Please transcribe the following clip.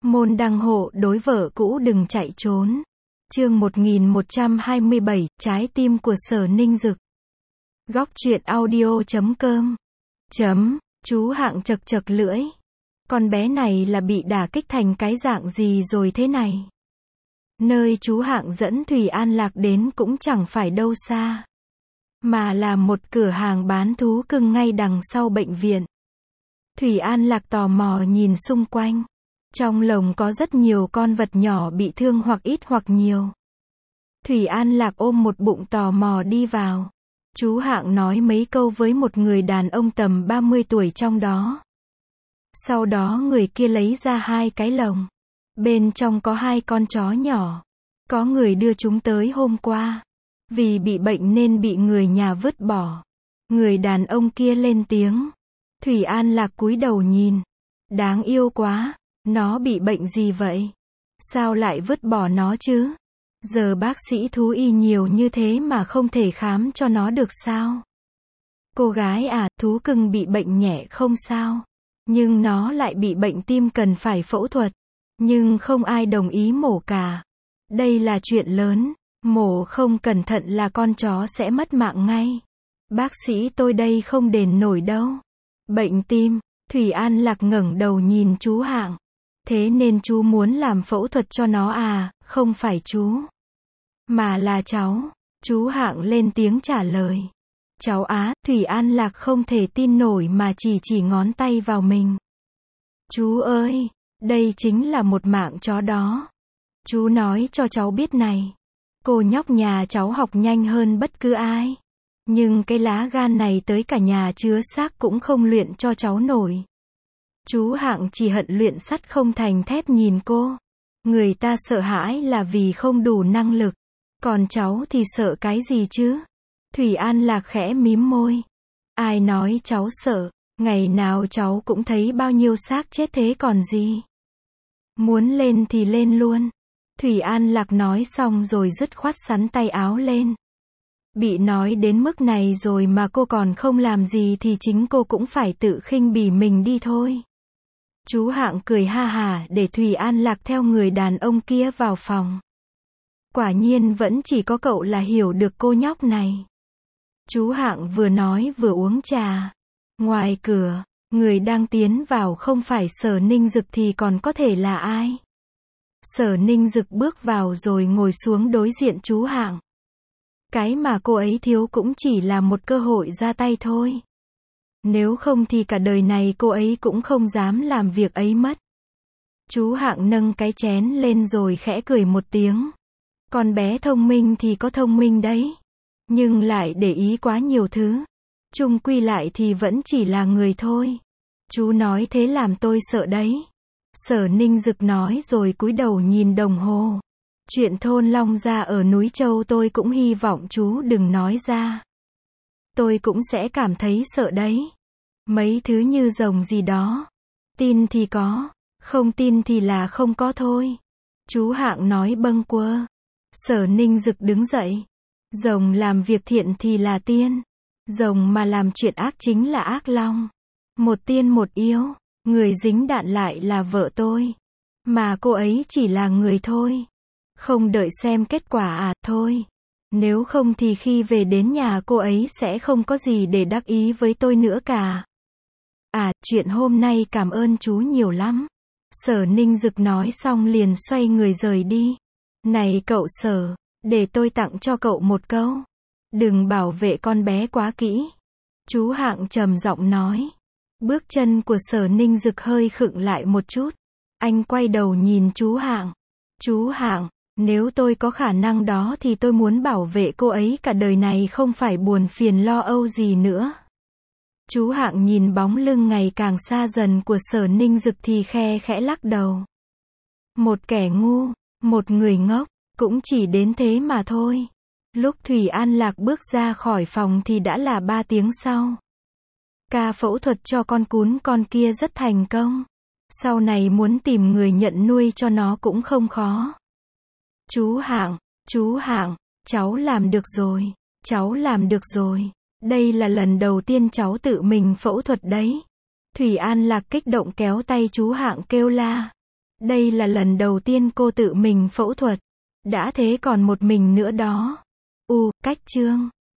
Môn đăng hộ đối vợ cũ đừng chạy trốn. Chương 1127, trái tim của Sở Ninh Dực. Góc truyện audio.com. Chú Hạng chật chật lưỡi. Con bé này là bị đả kích thành cái dạng gì rồi thế này? Nơi chú Hạng dẫn Thủy An Lạc đến cũng chẳng phải đâu xa, mà là một cửa hàng bán thú cưng ngay đằng sau bệnh viện. Thủy An Lạc tò mò nhìn xung quanh. Trong lồng có rất nhiều con vật nhỏ bị thương hoặc ít hoặc nhiều. Thủy An Lạc ôm một bụng tò mò đi vào. Chú Hạng nói mấy câu với một người đàn ông tầm 30 tuổi trong đó. Sau đó người kia lấy ra 2 cái lồng. Bên trong có 2 con chó nhỏ. Có người đưa chúng tới hôm qua. Vì bị bệnh nên bị người nhà vứt bỏ. Người đàn ông kia lên tiếng. Thủy An Lạc cúi đầu nhìn. Đáng yêu quá. Nó bị bệnh gì vậy? Sao lại vứt bỏ nó chứ? Giờ bác sĩ thú y nhiều như thế mà không thể khám cho nó được sao? Cô gái à, thú cưng bị bệnh nhẹ không sao. Nhưng nó lại bị bệnh tim cần phải phẫu thuật. Nhưng không ai đồng ý mổ cả. Đây là chuyện lớn. Mổ không cẩn thận là con chó sẽ mất mạng ngay. Bác sĩ tôi đây không đền nổi đâu. Bệnh tim. Thủy An Lạc ngẩng đầu nhìn chú Hạng. Thế nên chú muốn làm phẫu thuật cho nó à? Không phải chú, mà là cháu. Chú Hạng lên tiếng trả lời. Cháu á? Thủy An Lạc không thể tin nổi mà chỉ ngón tay vào mình. Chú ơi, đây chính là một mạng chó đó. Chú nói cho cháu biết này. Cô nhóc nhà cháu học nhanh hơn bất cứ ai. Nhưng cái lá gan này tới cả nhà chứa xác cũng không luyện cho cháu nổi. Chú Hạng chỉ hận luyện sắt không thành thép nhìn cô. Người ta sợ hãi là vì không đủ năng lực. Còn cháu thì sợ cái gì chứ? Thủy An Lạc khẽ mím môi. Ai nói cháu sợ? Ngày nào cháu cũng thấy bao nhiêu xác chết thế còn gì. Muốn lên thì lên luôn. Thủy An Lạc nói xong rồi dứt khoát xắn tay áo lên. Bị nói đến mức này rồi mà cô còn không làm gì thì chính cô cũng phải tự khinh bỉ mình đi thôi. Chú Hạng cười ha hả để Thủy An Lạc theo người đàn ông kia vào phòng. Quả nhiên vẫn chỉ có cậu là hiểu được cô nhóc này. Chú Hạng vừa nói vừa uống trà. Ngoài cửa, người đang tiến vào không phải Sở Ninh Dực thì còn có thể là ai? Sở Ninh Dực bước vào rồi ngồi xuống đối diện chú Hạng. Cái mà cô ấy thiếu cũng chỉ là một cơ hội ra tay thôi. Nếu không thì cả đời này cô ấy cũng không dám làm việc ấy mất. Chú Hạng nâng cái chén lên rồi khẽ cười một tiếng. Con bé thông minh thì có thông minh đấy. Nhưng lại để ý quá nhiều thứ. Chung quy lại thì vẫn chỉ là người thôi. Chú nói thế làm tôi sợ đấy. Sở Ninh Dực nói rồi cúi đầu nhìn đồng hồ. Chuyện thôn Long Gia ở núi Châu tôi cũng hy vọng chú đừng nói ra. Tôi cũng sẽ cảm thấy sợ đấy. Mấy thứ như rồng gì đó. Tin thì có, không tin thì là không có thôi. Chú Hạng nói bâng quơ. Sở Ninh Dực đứng dậy. Rồng làm việc thiện thì là tiên. Rồng mà làm chuyện ác chính là ác long. Một tiên một yếu. Người dính đạn lại là vợ tôi. Mà cô ấy chỉ là người thôi. Không đợi xem kết quả à, thôi. Nếu không thì khi về đến nhà cô ấy sẽ không có gì để đắc ý với tôi nữa cả. À, chuyện hôm nay cảm ơn chú nhiều lắm. Sở Ninh Dực nói xong liền xoay người rời đi. Này cậu Sở, để tôi tặng cho cậu một câu. Đừng bảo vệ con bé quá kỹ. Chú Hạng trầm giọng nói. Bước chân của Sở Ninh Dực hơi khựng lại một chút. Anh quay đầu nhìn chú Hạng. Chú Hạng, nếu tôi có khả năng đó thì tôi muốn bảo vệ cô ấy cả đời này không phải buồn phiền lo âu gì nữa. Chú Hạng nhìn bóng lưng ngày càng xa dần của Sở Ninh Dực thì khe khẽ lắc đầu. Một kẻ ngu, một người ngốc, cũng chỉ đến thế mà thôi. Lúc Thủy An Lạc bước ra khỏi phòng thì đã là 3 tiếng sau. Ca phẫu thuật cho con cún con kia rất thành công. Sau này muốn tìm người nhận nuôi cho nó cũng không khó. Chú Hạng, cháu làm được rồi, cháu làm được rồi. Đây là lần đầu tiên cháu tự mình phẫu thuật đấy. Thủy An Lạc kích động kéo tay chú Hạng kêu la. Đây là lần đầu tiên cô tự mình phẫu thuật. Đã thế còn một mình nữa đó. Cách Trương.